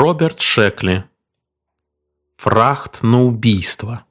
Роберт Шекли. Фрахт на убийство.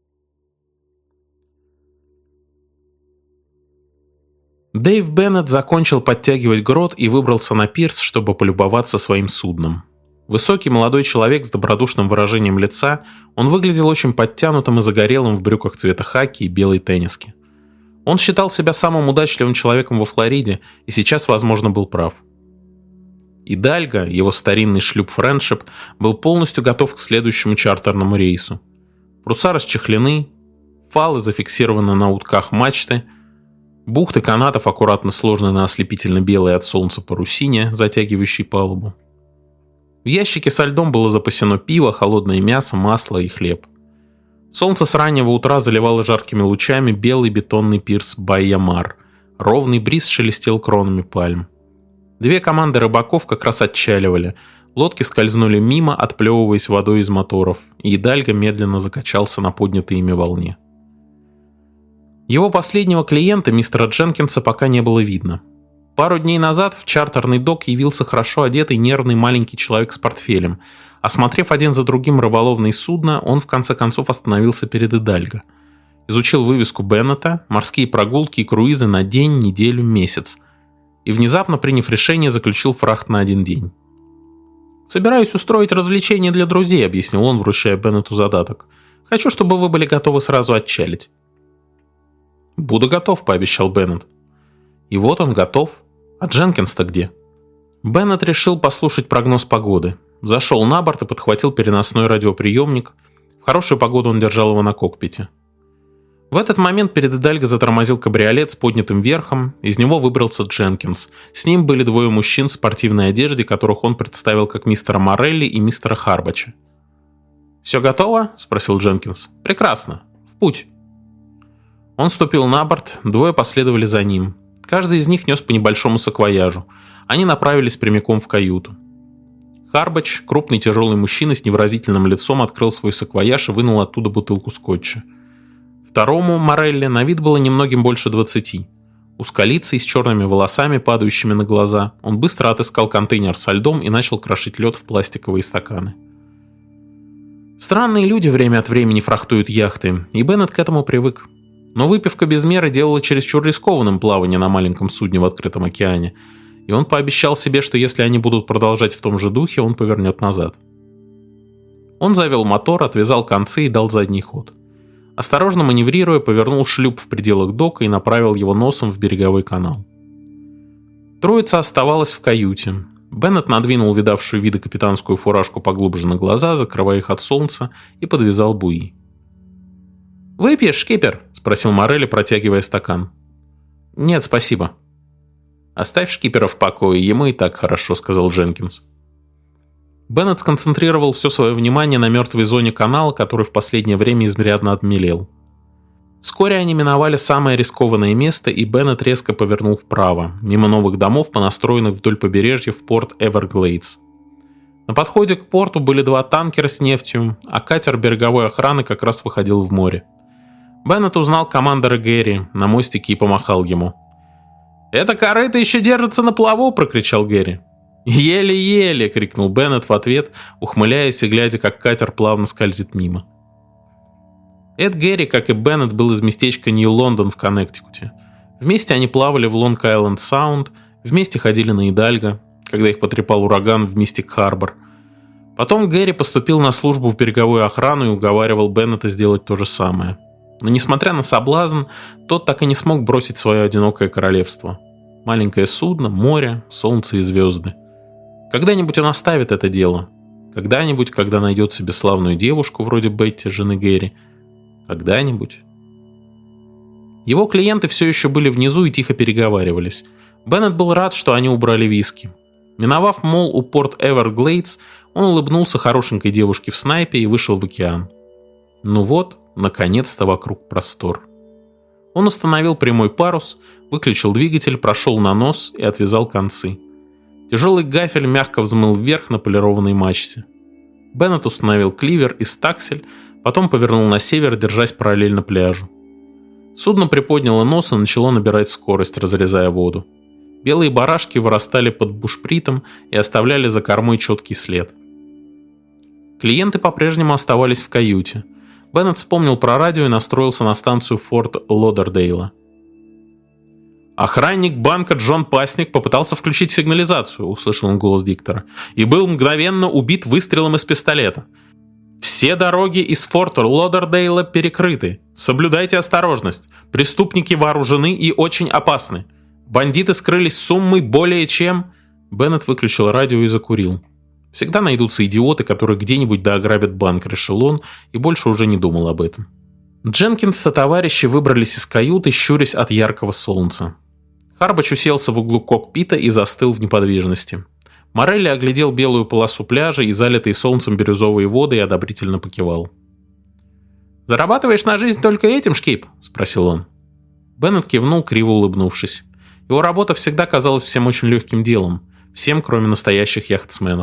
Дэйв Беннет закончил подтягивать грот и выбрался на пирс, чтобы полюбоваться своим судном. Высокий молодой человек с добродушным выражением лица, он выглядел очень подтянутым и загорелым в брюках цвета хаки и белой тенниске. Он считал себя самым удачливым человеком во Флориде и сейчас, возможно, был прав. Идальго, его старинный шлюп «Френдшип», был полностью готов к следующему чартерному рейсу. Паруса расчехлены, фалы зафиксированы на утках мачты, бухты канатов аккуратно сложены на ослепительно-белой от солнца парусине, затягивающей палубу. В ящике со льдом было запасено пиво, холодное мясо, масло и хлеб. Солнце с раннего утра заливало жаркими лучами белый бетонный пирс Байя-Мар. Ровный бриз шелестел кронами пальм. Две команды рыбаков как раз отчаливали. Лодки скользнули мимо, отплевываясь водой из моторов, и Идальго медленно закачался на поднятой ими волне. Его последнего клиента, мистера Дженкинса, пока не было видно. Пару дней назад в чартерный док явился хорошо одетый нервный маленький человек с портфелем. Осмотрев один за другим рыболовные судна, он в конце концов остановился перед Идальго. Изучил вывеску Беннета, морские прогулки и круизы на день, неделю, месяц. И внезапно, приняв решение, заключил фрахт на 1 день. «Собираюсь устроить развлечение для друзей», — объяснил он, вручая Беннету задаток. «Хочу, чтобы вы были готовы сразу отчалить». «Буду готов», — пообещал Беннет. И вот он готов. А Дженкинс-то где? Беннет решил послушать прогноз погоды. Зашел на борт и подхватил переносной радиоприемник. В хорошую погоду он держал его на кокпите. В этот момент перед Идальго затормозил кабриолет с поднятым верхом. Из него выбрался Дженкинс. С ним были 2 мужчин в спортивной одежде, которых он представил как мистера Морелли и мистера Харбача. «Все готово?» – спросил Дженкинс. «Прекрасно. В путь». Он ступил на борт, 2 последовали за ним. Каждый из них нес по небольшому саквояжу. Они направились прямиком в каюту. Харбач, крупный тяжелый мужчина с невыразительным лицом, открыл свой саквояж и вынул оттуда бутылку скотча. Второму, Морелли, на вид было немногим больше 20. Узколицый, с черными волосами, падающими на глаза, он быстро отыскал контейнер со льдом и начал крошить лед в пластиковые стаканы. Странные люди время от времени фрахтуют яхты, и Беннет к этому привык. Но выпивка без меры делала чересчур рискованным плавание на маленьком судне в открытом океане, и он пообещал себе, что если они будут продолжать в том же духе, он повернет назад. Он завел мотор, отвязал концы и дал задний ход. Осторожно маневрируя, повернул шлюп в пределах дока и направил его носом в береговой канал. Троица оставалась в каюте. Беннет надвинул видавшую виды капитанскую фуражку поглубже на глаза, закрывая их от солнца, и подвязал буи. «Выпьешь, шкипер?» – спросил Морелли, протягивая стакан. «Нет, спасибо». «Оставь шкипера в покое, ему и так хорошо», – сказал Дженкинс. Беннет сконцентрировал все свое внимание на мертвой зоне канала, который в последнее время изрядно обмелел. Вскоре они миновали самое рискованное место, и Беннет резко повернул вправо, мимо новых домов, понастроенных вдоль побережья в порт Эверглейдс. На подходе к порту были 2 танкера с нефтью, а катер береговой охраны как раз выходил в море. Беннет узнал командора Гэри на мостике и помахал ему. «Это корыто еще держится на плаву!» – прокричал Гэри. «Еле-еле!» – крикнул Беннет в ответ, ухмыляясь и глядя, как катер плавно скользит мимо. Эд Гэри, как и Беннет, был из местечка Нью-Лондон в Коннектикуте. Вместе они плавали в Лонг-Айленд-Саунд, вместе ходили на Идальго, когда их потрепал ураган в Мистик-Харбор. Потом Гэри поступил на службу в береговую охрану и уговаривал Беннета сделать то же самое. Но несмотря на соблазн, тот так и не смог бросить свое одинокое королевство. Маленькое судно, море, солнце и звезды. Когда-нибудь он оставит это дело. Когда-нибудь, когда найдет себе славную девушку вроде Бетти, жены Гэри. Когда-нибудь. Его клиенты все еще были внизу и тихо переговаривались. Беннет был рад, что они убрали виски. Миновав молл у порт Эверглейдс, он улыбнулся хорошенькой девушке в снайпе и вышел в океан. Ну вот, наконец-то вокруг простор. Он установил прямой парус, выключил двигатель, прошел на нос и отвязал концы. Тяжелый гафель мягко взмыл вверх на полированной мачте. Беннет установил кливер и стаксель, потом повернул на север, держась параллельно пляжу. Судно приподняло нос и начало набирать скорость, разрезая воду. Белые барашки вырастали под бушпритом и оставляли за кормой четкий след. Клиенты по-прежнему оставались в каюте. Беннет вспомнил про радио и настроился на станцию Форт Лодердейла. «Охранник банка Джон Пасник попытался включить сигнализацию», — услышал он голос диктора, «и был мгновенно убит выстрелом из пистолета. Все дороги из Форта Лодердейла перекрыты. Соблюдайте осторожность. Преступники вооружены и очень опасны. Бандиты скрылись с суммой более чем...» Беннет выключил радио и закурил. Всегда найдутся идиоты, которые где-нибудь доограбят банк, решил он, и больше уже не думал об этом. Дженкинс со товарищи выбрались из каюты, щурясь от яркого солнца. Харбач уселся в углу кокпита и застыл в неподвижности. Морелли оглядел белую полосу пляжа и залитые солнцем бирюзовые воды и одобрительно покивал. «Зарабатываешь на жизнь только этим, Шкип?» – спросил он. Беннет кивнул, криво улыбнувшись. Его работа всегда казалась всем очень легким делом. Всем, кроме настоящих яхтсменов.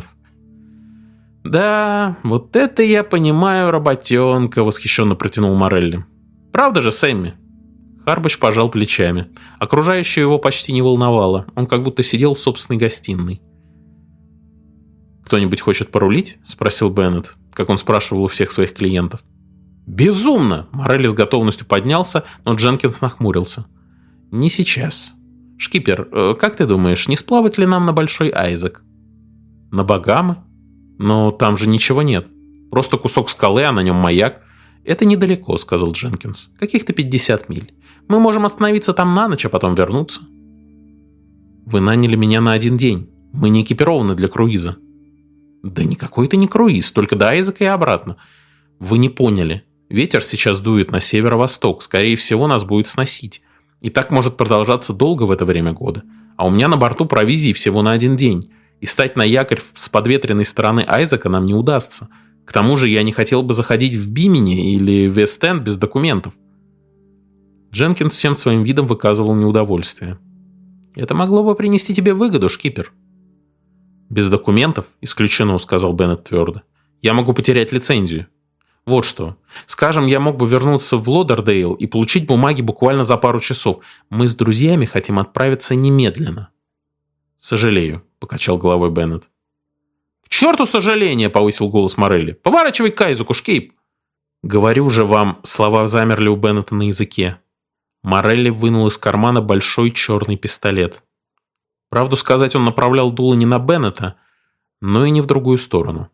«Да, вот это я понимаю, работенка», — восхищенно протянул Морелли. «Правда же, Сэмми?» Харбач пожал плечами. Окружающее его почти не волновало. Он как будто сидел в собственной гостиной. «Кто-нибудь хочет порулить?» — спросил Беннет, как он спрашивал у всех своих клиентов. «Безумно!» — Морелли с готовностью поднялся, но Дженкинс нахмурился. «Не сейчас. Шкипер, как ты думаешь, не сплавать ли нам на Большой Айзек?» «На Багамы? Но там же ничего нет. Просто кусок скалы, а на нем маяк. Это недалеко», — сказал Дженкинс. «Каких-то 50 миль. Мы можем остановиться там на ночь, а потом вернуться». «Вы наняли меня на один день. Мы не экипированы для круиза». «Да никакой это не круиз, только до Айзека и обратно. Вы не поняли. Ветер сейчас дует на северо-восток. Скорее всего, нас будет сносить. И так может продолжаться долго в это время года. А у меня на борту провизии всего на один день. И стать на якорь с подветренной стороны Айзека нам не удастся. К тому же я не хотел бы заходить в Бимини или Вест-Энд без документов». Дженкинс всем своим видом выказывал неудовольствие. «Это могло бы принести тебе выгоду, Шкипер». «Без документов? Исключено», — сказал Беннет твердо. «Я могу потерять лицензию. Вот что. Скажем, я мог бы вернуться в Лодердейл и получить бумаги буквально за пару часов. Мы с друзьями хотим отправиться немедленно». «Сожалею», — покачал головой Беннет. «К черту сожаление!» — повысил голос Морелли. «Поворачивай к Айзеку, Шкип!» «Говорю же вам», — слова замерли у Беннета на языке. Морелли вынул из кармана большой черный пистолет. Правду сказать, он направлял дуло не на Беннета, но и не в другую сторону.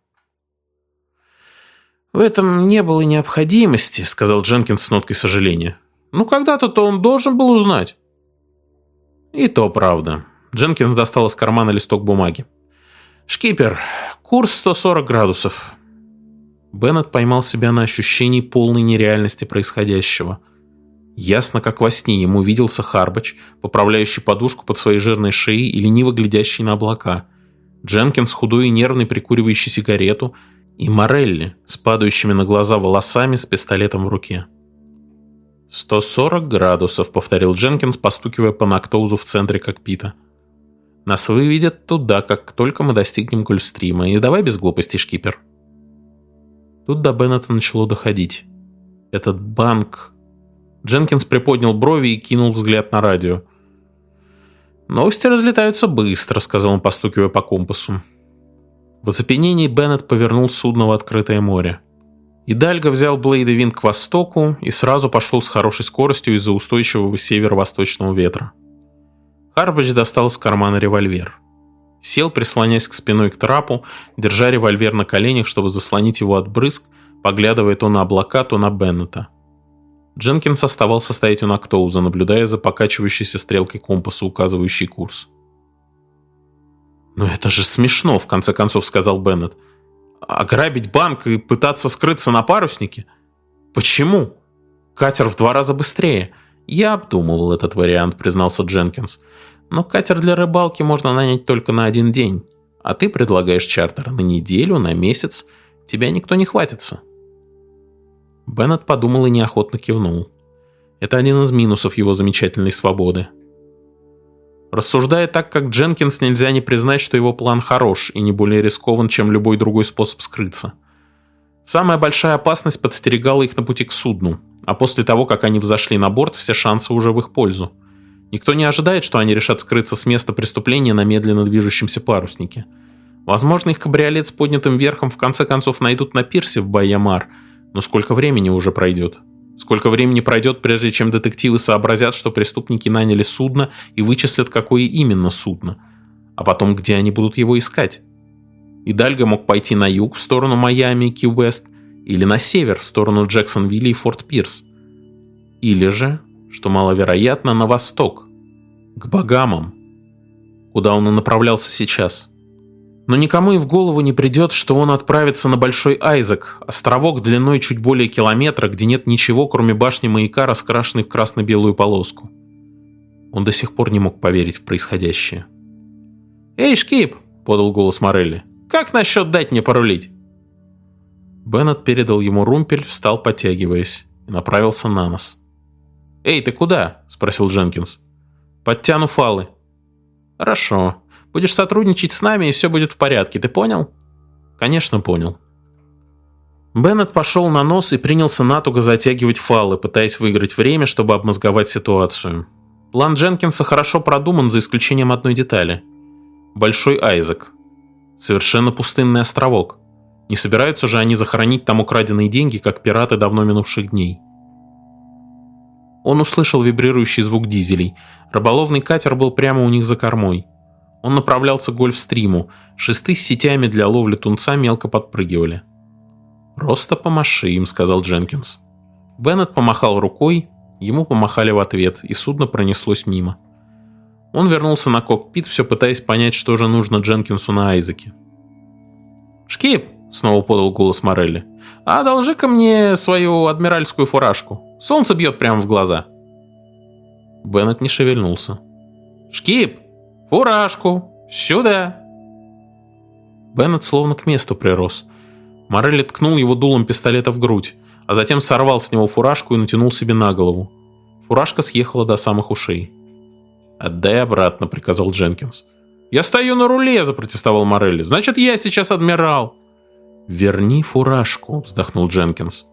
«В этом не было необходимости», — сказал Дженкинс с ноткой сожаления. «Ну, когда-то он должен был узнать». «И то правда». Дженкинс достал из кармана листок бумаги. «Шкипер, курс 140 градусов». Беннет поймал себя на ощущении полной нереальности происходящего. Ясно, как во сне ему виделся Харбач, поправляющий подушку под своей жирной шеей и лениво глядящий на облака. Дженкинс, худой и нервный, прикуривающий сигарету, и Морелли, с падающими на глаза волосами, с пистолетом в руке. 140 градусов», — повторил Дженкинс, постукивая по Нактоузу в центре кокпита. «Нас выведет туда, как только мы достигнем Гольфстрима. И давай без глупостей, Шкипер». Тут до Беннета начало доходить. Этот банк... Дженкинс приподнял брови и кинул взгляд на радио. «Новости разлетаются быстро», — сказал он, постукивая по компасу. В оцепенении Беннет повернул судно в открытое море. Идальго взял Блейд-Винд к востоку и сразу пошел с хорошей скоростью из-за устойчивого северо-восточного ветра. Харбач достал из кармана револьвер. Сел, прислонясь к спиной к трапу, держа револьвер на коленях, чтобы заслонить его от брызг, поглядывая то на облака, то на Беннета. Дженкинс оставался стоять у Нактоуза, наблюдая за покачивающейся стрелкой компаса, указывающей курс. «Ну это же смешно», — в конце концов сказал Беннет. «Ограбить банк и пытаться скрыться на паруснике? Почему? Катер в 2 раза быстрее». «Я обдумывал этот вариант», — признался Дженкинс. «Но катер для рыбалки можно нанять только на 1 день. А ты предлагаешь чартер на неделю, на месяц. Тебя никто не хватится». Беннет подумал и неохотно кивнул. Это один из минусов его замечательной свободы. Рассуждая так, как Дженкинс, нельзя не признать, что его план хорош и не более рискован, чем любой другой способ скрыться. Самая большая опасность подстерегала их на пути к судну, а после того, как они взошли на борт, все шансы уже в их пользу. Никто не ожидает, что они решат скрыться с места преступления на медленно движущемся паруснике. Возможно, их кабриолет с поднятым верхом в конце концов найдут на пирсе в Байя-Мар, но сколько времени уже пройдет? Сколько времени пройдет, прежде чем детективы сообразят, что преступники наняли судно и вычислят, какое именно судно? А потом, где они будут его искать? Идальго мог пойти на юг, в сторону Майами и Ки-Уэст, или на север, в сторону Джексонвилля и Форт-Пирс. Или же, что маловероятно, на восток, к Багамам, куда он и направлялся сейчас. Но никому и в голову не придет, что он отправится на Большой Айзек, островок длиной чуть более километра, где нет ничего, кроме башни маяка, раскрашенной в красно-белую полоску. Он до сих пор не мог поверить в происходящее. «Эй, Шкип!» — подал голос Морелли. «Как насчет дать мне порулить?» Беннет передал ему румпель, встал, подтягиваясь, и направился на нос. «Эй, ты куда?» — спросил Дженкинс. «Подтяну фалы». «Хорошо. Будешь сотрудничать с нами, и все будет в порядке, ты понял?» «Конечно, понял». Беннет пошел на нос и принялся натуго затягивать фалы, пытаясь выиграть время, чтобы обмозговать ситуацию. План Дженкинса хорошо продуман, за исключением одной детали. Большой Айзек. Совершенно пустынный островок. Не собираются же они захоронить там украденные деньги, как пираты давно минувших дней. Он услышал вибрирующий звук дизелей. Рыболовный катер был прямо у них за кормой. Он направлялся к Гольфстриму. Шесты с сетями для ловли тунца мелко подпрыгивали. «Просто помаши им», — сказал Дженкинс. Беннет помахал рукой, ему помахали в ответ, и судно пронеслось мимо. Он вернулся на кокпит, все пытаясь понять, что же нужно Дженкинсу на Айзеке. «Шкип!» — снова подал голос Морелли. «Одолжи-ка мне свою адмиральскую фуражку. Солнце бьет прямо в глаза». Беннет не шевельнулся. «Шкип! Фуражку! Сюда!» Беннет словно к месту прирос. Морелли ткнул его дулом пистолета в грудь, а затем сорвал с него фуражку и натянул себе на голову. Фуражка съехала до самых ушей. «Отдай обратно», — приказал Дженкинс. «Я стою на руле», — запротестовал Морелли. «Значит, я сейчас адмирал». «Верни фуражку», — вздохнул Дженкинс.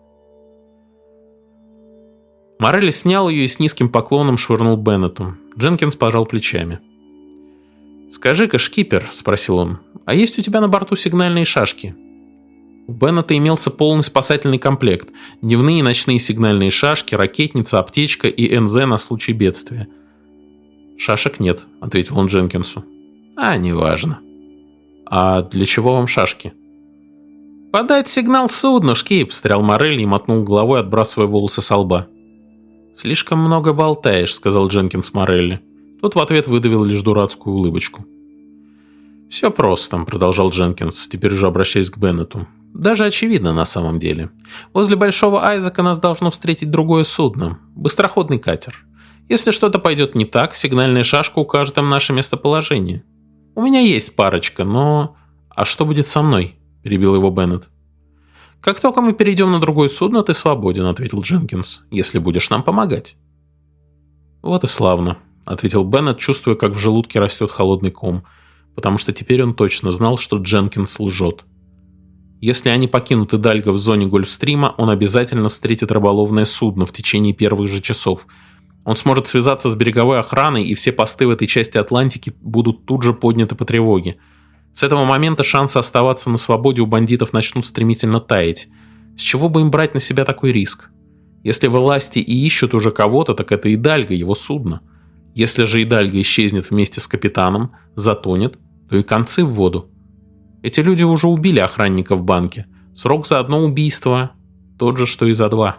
Морелли снял ее и с низким поклоном швырнул Беннету. Дженкинс пожал плечами. «Скажи-ка, шкипер», — спросил он, — «а есть у тебя на борту сигнальные шашки?» У Беннета имелся полный спасательный комплект. Дневные и ночные сигнальные шашки, ракетница, аптечка и НЗ на случай бедствия. «Шашек нет», — ответил он Дженкинсу. «А, неважно». «А для чего вам шашки?» «Подать сигнал судну, Шкип», — встрял Морелли и мотнул головой, отбрасывая волосы со лба. «Слишком много болтаешь», — сказал Дженкинс Морелли. Тот в ответ выдавил лишь дурацкую улыбочку. «Все просто», — продолжал Дженкинс, теперь уже обращаясь к Беннету. «Даже очевидно на самом деле. Возле Большого Айзека нас должно встретить другое судно, быстроходный катер. Если что-то пойдет не так, сигнальная шашка укажет им наше местоположение. У меня есть парочка, но...» «А что будет со мной?» — перебил его Беннет. «Как только мы перейдем на другое судно, ты свободен», — ответил Дженкинс, — «если будешь нам помогать». «Вот и славно», — ответил Беннет, чувствуя, как в желудке растет холодный ком, потому что теперь он точно знал, что Дженкинс лжет. Если они покинут Идальго в зоне Гольфстрима, он обязательно встретит рыболовное судно в течение первых же часов. Он сможет связаться с береговой охраной, и все посты в этой части Атлантики будут тут же подняты по тревоге. С этого момента шансы оставаться на свободе у бандитов начнут стремительно таять. С чего бы им брать на себя такой риск? Если власти и ищут уже кого-то, так это Идальго, его судно. Если же Идальго исчезнет вместе с капитаном, затонет, то и концы в воду. Эти люди уже убили охранника в банке. Срок за одно убийство тот же, что и за два.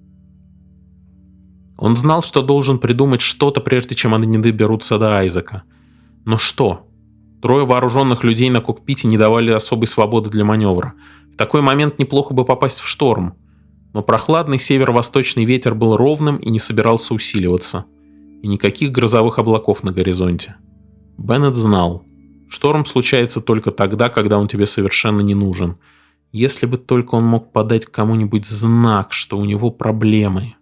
Он знал, что должен придумать что-то, прежде чем они не доберутся до Айзека. Но что? Трое вооруженных людей на кокпите не давали особой свободы для маневра. В такой момент неплохо бы попасть в шторм. Но прохладный северо-восточный ветер был ровным и не собирался усиливаться. И никаких грозовых облаков на горизонте. Беннет знал. Шторм случается только тогда, когда он тебе совершенно не нужен. Если бы только он мог подать кому-нибудь знак, что у него проблемы.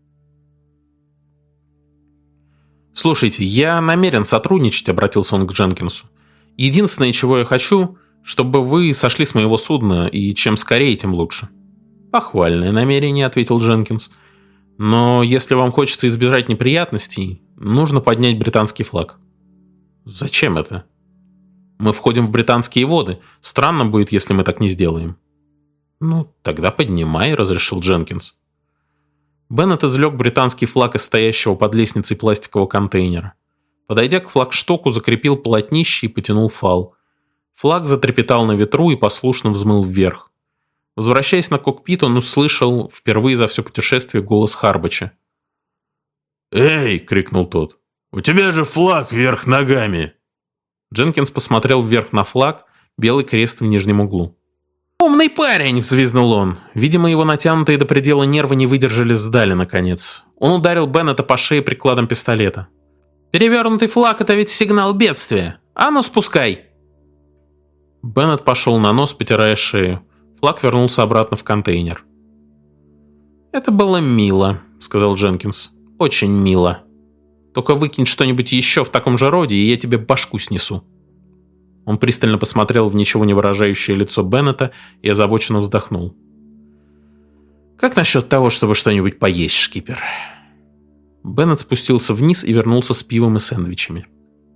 «Слушайте, я намерен сотрудничать», — обратился он к Дженкинсу. «Единственное, чего я хочу, чтобы вы сошли с моего судна, и чем скорее, тем лучше». «Похвальное намерение», — ответил Дженкинс. «Но если вам хочется избежать неприятностей, нужно поднять британский флаг». «Зачем это?» Мы входим в британские воды. Странно будет, если мы так не сделаем». «Ну, тогда поднимай», — разрешил Дженкинс. Беннет извлек британский флаг из стоящего под лестницей пластикового контейнера. Подойдя к флагштоку, закрепил полотнище и потянул фал. Флаг затрепетал на ветру и послушно взмыл вверх. Возвращаясь на кокпит, он услышал впервые за все путешествие голос Харбача. «Эй!» — крикнул тот. «У тебя же флаг вверх ногами!» Дженкинс посмотрел вверх на флаг, белый крест в нижнем углу. «Умный парень!» — взвизнул он. Видимо, его натянутые до предела нервы не выдержали, сдали наконец. Он ударил Беннета по шее прикладом пистолета. «Перевернутый флаг — это ведь сигнал бедствия! А ну, спускай!» Беннет пошел на нос, потирая шею. Флаг вернулся обратно в контейнер. «Это было мило», — сказал Дженкинс. «Очень мило. Только выкинь что-нибудь еще в таком же роде, и я тебе башку снесу». Он пристально посмотрел в ничего не выражающее лицо Беннета и озабоченно вздохнул. «Как насчет того, чтобы что-нибудь поесть, шкипер?» Беннет спустился вниз и вернулся с пивом и сэндвичами.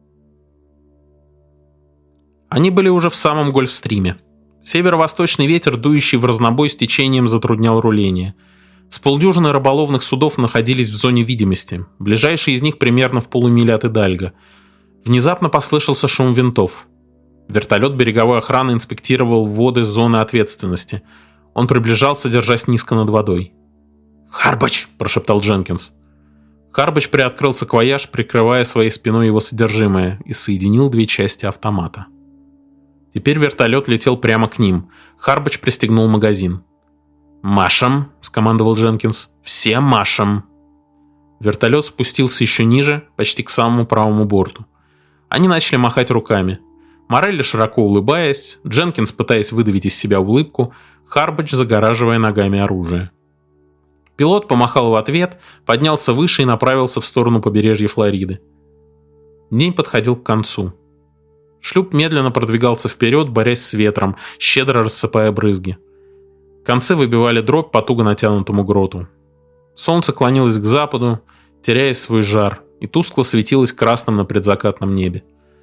Они были уже в самом Гольфстриме. Северо-восточный ветер, дующий в разнобой с течением, затруднял руление. С полдюжины рыболовных судов находились в зоне видимости, ближайший из них примерно в полумиле от Идальго. Внезапно послышался шум винтов. Вертолет береговой охраны инспектировал воды зоны ответственности. Он приближался, держась низко над водой. «Харбач!» – прошептал Дженкинс. Харбач приоткрыл саквояж, прикрывая своей спиной его содержимое, и соединил две части автомата. Теперь вертолет летел прямо к ним. Харбач пристегнул магазин. «Машем!» – скомандовал Дженкинс. «Все машем!» Вертолет спустился еще ниже, почти к самому правому борту. Они начали махать руками. Морелли широко улыбаясь, Дженкинс пытаясь выдавить из себя улыбку, Харбач загораживая ногами оружие. Пилот помахал в ответ, поднялся выше и направился в сторону побережья Флориды. День подходил к концу. Шлюп медленно продвигался вперед, борясь с ветром, щедро рассыпая брызги. Концы выбивали дробь по туго натянутому гроту. Солнце клонилось к западу, теряя свой жар, и тускло светилось красным на предзакатном небе.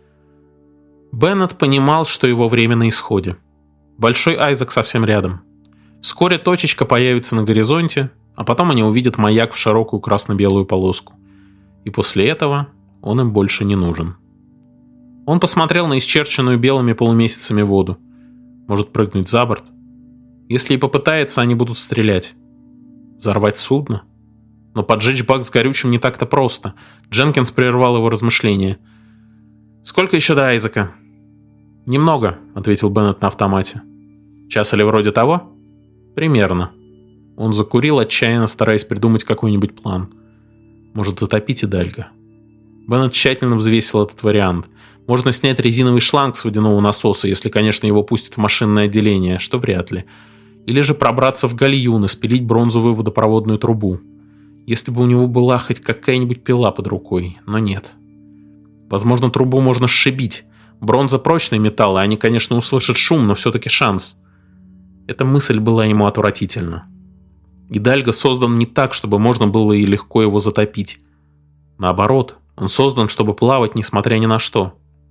Беннет понимал, что его время на исходе. Большой Айзек совсем рядом. Вскоре точечка появится на горизонте, а потом они увидят маяк в широкую красно-белую полоску. И после этого он им больше не нужен. Он посмотрел на исчерченную белыми полумесяцами воду. Может прыгнуть за борт? Если и попытается, они будут стрелять. Взорвать судно? Но поджечь бак с горючим не так-то просто. Дженкинс прервал его размышления. «Сколько еще до Айзека?» «Немного», — ответил Беннет на автомате. «Час или вроде того?» «Примерно». Он закурил, отчаянно стараясь придумать какой-нибудь план. Может, затопить Идальго? Беннет тщательно взвесил этот вариант. Можно снять резиновый шланг с водяного насоса, если, конечно, его пустят в машинное отделение, что вряд ли. Или же пробраться в гальюн и спилить бронзовую водопроводную трубу. Если бы у него была хоть какая-нибудь пила под рукой, но нет. Возможно, трубу можно сшибить. Бронза — прочный металл, и они, конечно, услышат шум, но все-таки шанс. Эта мысль была ему отвратительна. Идальго создан не так, чтобы можно было и легко его затопить. Наоборот, он создан, чтобы плавать, несмотря ни на что.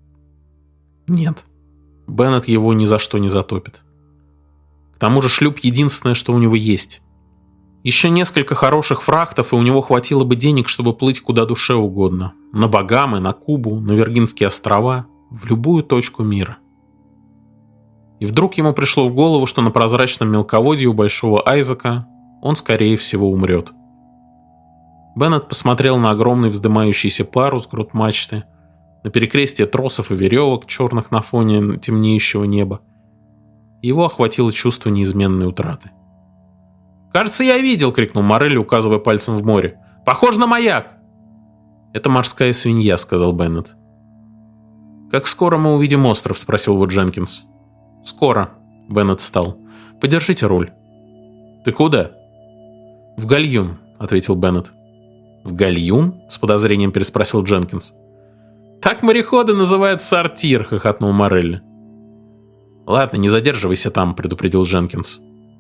Нет, Беннет его ни за что не затопит. К тому же шлюп — единственное, что у него есть. Еще несколько хороших фрахтов, и у него хватило бы денег, чтобы плыть куда душе угодно. На Багамы, на Кубу, на Виргинские острова, в любую точку мира. И вдруг ему пришло в голову, что на прозрачном мелководье у Большого Айзека он, скорее всего, умрет. Беннет посмотрел на огромный вздымающийся парус грот мачты, на перекрестие тросов и веревок, черных на фоне темнеющего неба. Его охватило чувство неизменной утраты. «Кажется, я видел!» — крикнул Морелли, указывая пальцем в море. «Похож на маяк!» «Это морская свинья», — сказал Беннет. «Как скоро мы увидим остров?» — спросил его Дженкинс. «Скоро», — Беннет встал. «Подержите руль». «Ты куда?» «В гальюн», — ответил Беннет. «В гальюн?» — с подозрением переспросил Дженкинс. «Так мореходы называют сортир», — хохотнул Морелли. «Ладно, не задерживайся там», — предупредил Дженкинс.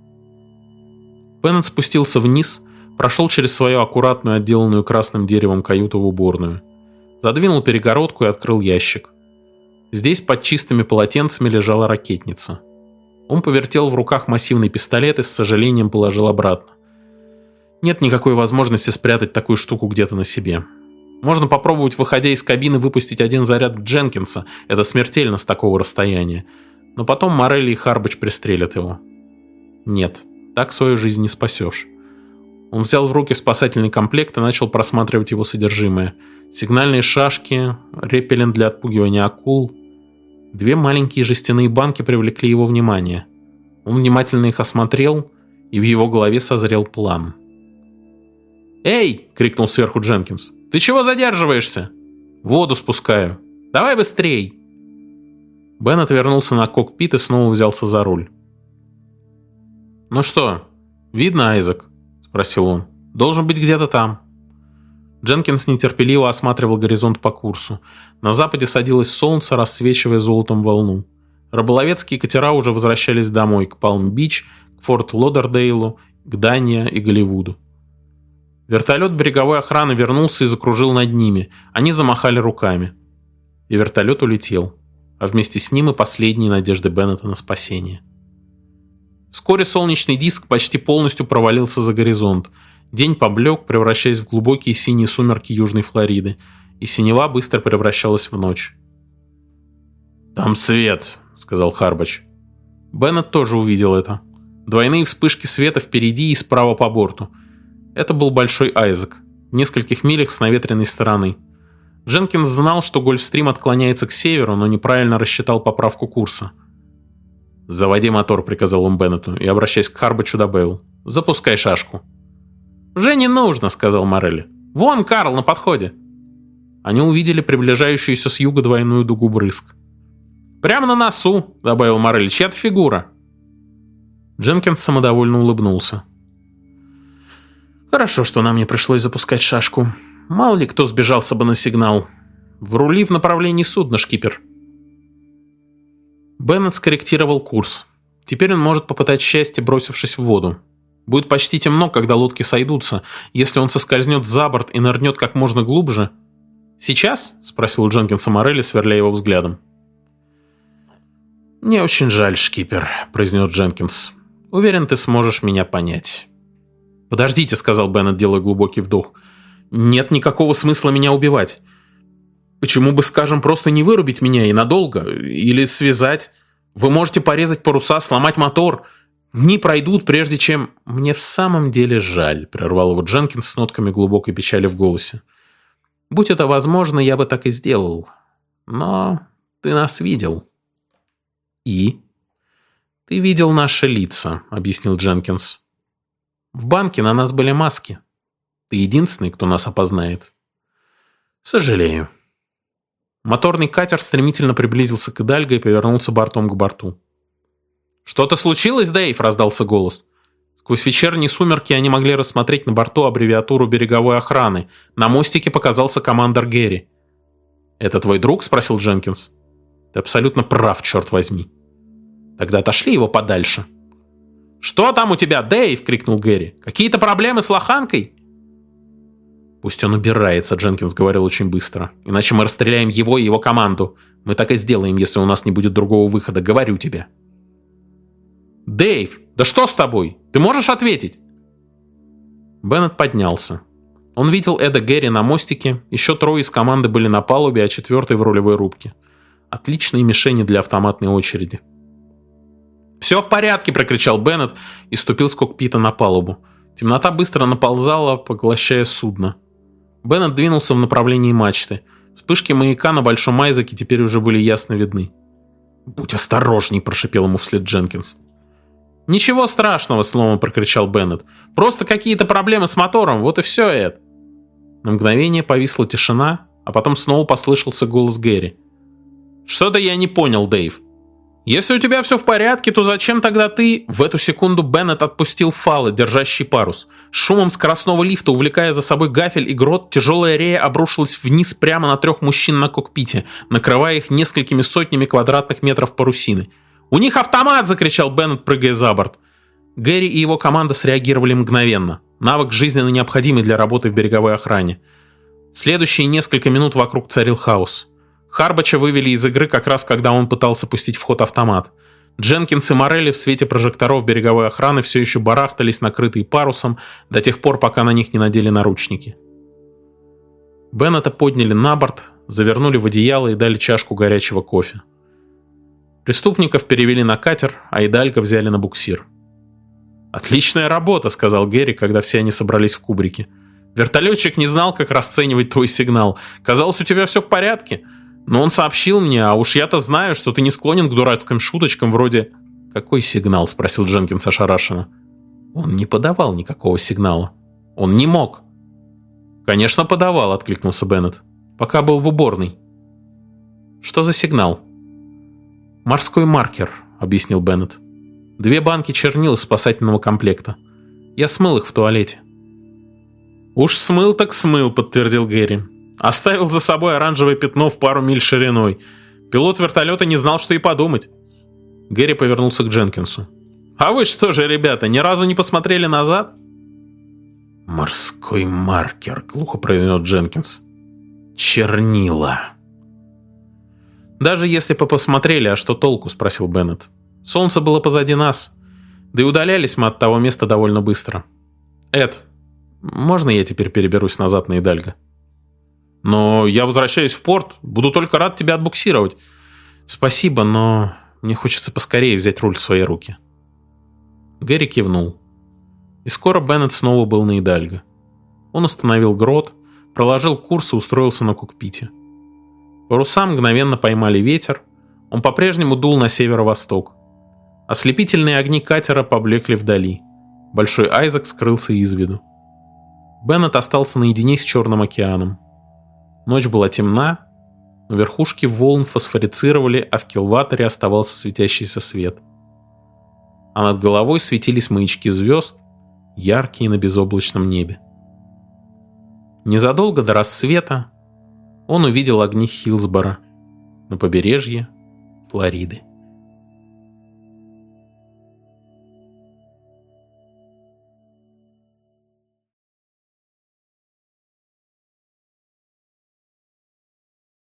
Беннет спустился вниз, прошел через свою аккуратную, отделанную красным деревом каюту в уборную, задвинул перегородку и открыл ящик. Здесь под чистыми полотенцами лежала ракетница. Он повертел в руках массивный пистолет и с сожалением положил обратно. Нет никакой возможности спрятать такую штуку где-то на себе. Можно попробовать, выходя из кабины, выпустить один заряд в Дженкинса. Это смертельно с такого расстояния. Но потом Морелли и Харбач пристрелят его. Нет, так свою жизнь не спасешь. Он взял в руки спасательный комплект и начал просматривать его содержимое. Сигнальные шашки, репеллент для отпугивания акул. 2 маленькие жестяные банки привлекли его внимание. Он внимательно их осмотрел, и в его голове созрел план. «Эй!» — крикнул сверху Дженкинс. «Ты чего задерживаешься?» «Воду спускаю. Давай быстрей!» Беннет вернулся на кокпит и снова взялся за руль. «Ну что, видно, Айзек?» — спросил он. «Должен быть где-то там». Дженкинс нетерпеливо осматривал горизонт по курсу. На западе садилось солнце, рассвечивая золотом волну. Рыболовецкие катера уже возвращались домой, к Палм-Бич, к Форт-Лодердейлу, к Данья и Голливуду. Вертолет береговой охраны вернулся и закружил над ними. Они замахали руками. И вертолет улетел. А вместе с ним и последние надежды Беннета на спасение. Вскоре солнечный диск почти полностью провалился за горизонт. День поблек, превращаясь в глубокие синие сумерки Южной Флориды, и синева быстро превращалась в ночь. «Там свет», — сказал Харбач. Беннет тоже увидел это. Двойные вспышки света впереди и справа по борту. Это был Большой Айзек, в нескольких милях с наветренной стороны. Дженкинс знал, что Гольфстрим отклоняется к северу, но неправильно рассчитал поправку курса. «Заводи мотор», — приказал он Беннету, и, обращаясь к Харбачу, добавил: «Запускай шашку». «Уже не нужно», — сказал Морелли. «Вон Карл на подходе». Они увидели приближающуюся с юга двойную дугу брызг. «Прямо на носу», — добавил Морелли, — «чья-то фигура». Дженкинс самодовольно улыбнулся. «Хорошо, что нам не пришлось запускать шашку. Мало ли кто сбежался бы на сигнал. Врули в направлении судна, шкипер». Беннет скорректировал курс. Теперь он может попытать счастье, бросившись в воду. Будет почти темно, когда лодки сойдутся. Если он соскользнет за борт и нырнет как можно глубже... «Сейчас?» — спросил Дженкинса Морелли, сверляя его взглядом. «Мне очень жаль, шкипер», — произнес Дженкинс. «Уверен, ты сможешь меня понять». «Подождите», — сказал Беннет, делая глубокий вдох. «Нет никакого смысла меня убивать. Почему бы, скажем, просто не вырубить меня и надолго? Или связать? Вы можете порезать паруса, сломать мотор. Дни пройдут, прежде чем...» «Мне в самом деле жаль», — прервал его Дженкинс с нотками глубокой печали в голосе. «Будь это возможно, я бы так и сделал. Но ты нас видел». «И?» «Ты видел наши лица», — объяснил Дженкинс. «В банке на нас были маски. Ты единственный, кто нас опознает». «Сожалею». Моторный катер стремительно приблизился к Идальго и повернулся бортом к борту. «Что-то случилось, Дэйв?» — раздался голос. Сквозь вечерние сумерки они могли рассмотреть на борту аббревиатуру береговой охраны. На мостике показался командор Герри. «Это твой друг?» — спросил Дженкинс. «Ты абсолютно прав, черт возьми». «Тогда отошли его подальше». «Что там у тебя, Дэйв?» — крикнул Герри. «Какие-то проблемы с лоханкой?» «Пусть он убирается», — Дженкинс говорил очень быстро. «Иначе мы расстреляем его и его команду. Мы так и сделаем, если у нас не будет другого выхода, говорю тебе». «Дэйв, да что с тобой? Ты можешь ответить?» Беннет поднялся. Он видел Эда Герри на мостике, еще 3 из команды были на палубе, а 4 в рулевой рубке. Отличные мишени для автоматной очереди. «Все в порядке!» — прокричал Беннет и ступил с кокпита на палубу. Темнота быстро наползала, поглощая судно. Беннет двинулся в направлении мачты. Вспышки маяка на Большом Айзеке теперь уже были ясно видны. «Будь осторожней!» — прошипел ему вслед Дженкинс. «Ничего страшного!» — снова прокричал Беннет. «Просто какие-то проблемы с мотором, вот и все, Эд!» На мгновение повисла тишина, а потом снова послышался голос Герри. «Что-то я не понял, Дэйв. Если у тебя все в порядке, то зачем тогда ты...» В эту секунду Беннет отпустил фалы, держащий парус. С шумом скоростного лифта, увлекая за собой гафель и грот, тяжелая рея обрушилась вниз прямо на 3 мужчин на кокпите, накрывая их несколькими сотнями квадратных метров парусины. «У них автомат!» — закричал Беннет, прыгая за борт. Гэри и его команда среагировали мгновенно. Навык жизненно необходимый для работы в береговой охране. Следующие несколько минут вокруг царил хаос. Харбача вывели из игры как раз когда он пытался пустить в ход автомат. Дженкинс и Морелли в свете прожекторов береговой охраны все еще барахтались, накрытые парусом, до тех пор, пока на них не надели наручники. Беннета подняли на борт, завернули в одеяло и дали чашку горячего кофе. Преступников перевели на катер, а Идальго взяли на буксир. «Отличная работа», — сказал Гэри, когда все они собрались в кубрике. «Вертолетчик не знал, как расценивать твой сигнал. Казалось, у тебя все в порядке. Но он сообщил мне, а уж я-то знаю, что ты не склонен к дурацким шуточкам вроде...» «Какой сигнал?» — спросил Дженкинс ошарашенно. «Он не подавал никакого сигнала. Он не мог». «Конечно, подавал», — откликнулся Беннет. «Пока был в уборной». «Что за сигнал?» «Морской маркер», — объяснил Беннет. 2 банки чернил из спасательного комплекта. Я смыл их в туалете». «Уж смыл так смыл», — подтвердил Гэри. «Оставил за собой оранжевое пятно в пару миль шириной. Пилот вертолета не знал, что и подумать». Гэри повернулся к Дженкинсу. «А вы что же, ребята, ни разу не посмотрели назад?» «Морской маркер», — глухо произнес Дженкинс. «Чернила». «Даже если бы посмотрели, а что толку?» — спросил Беннет. «Солнце было позади нас. Да и удалялись мы от того места довольно быстро. Эд, можно я теперь переберусь назад на Идальго?» «Но я возвращаюсь в порт. Буду только рад тебя отбуксировать». «Спасибо, но мне хочется поскорее взять руль в свои руки». Гэри кивнул. И скоро Беннет снова был на Идальго. Он остановил грот, проложил курс и устроился на кокпите. Паруса мгновенно поймали ветер, он по-прежнему дул на северо-восток. Ослепительные огни катера поблекли вдали. Большой Айзек скрылся из виду. Беннет остался наедине с Черным океаном. Ночь была темна, но верхушки волн фосфорицировали, а в килваторе оставался светящийся свет. А над головой светились маячки звезд, яркие на безоблачном небе. Незадолго до рассвета он увидел огни Хиллсборо на побережье Флориды.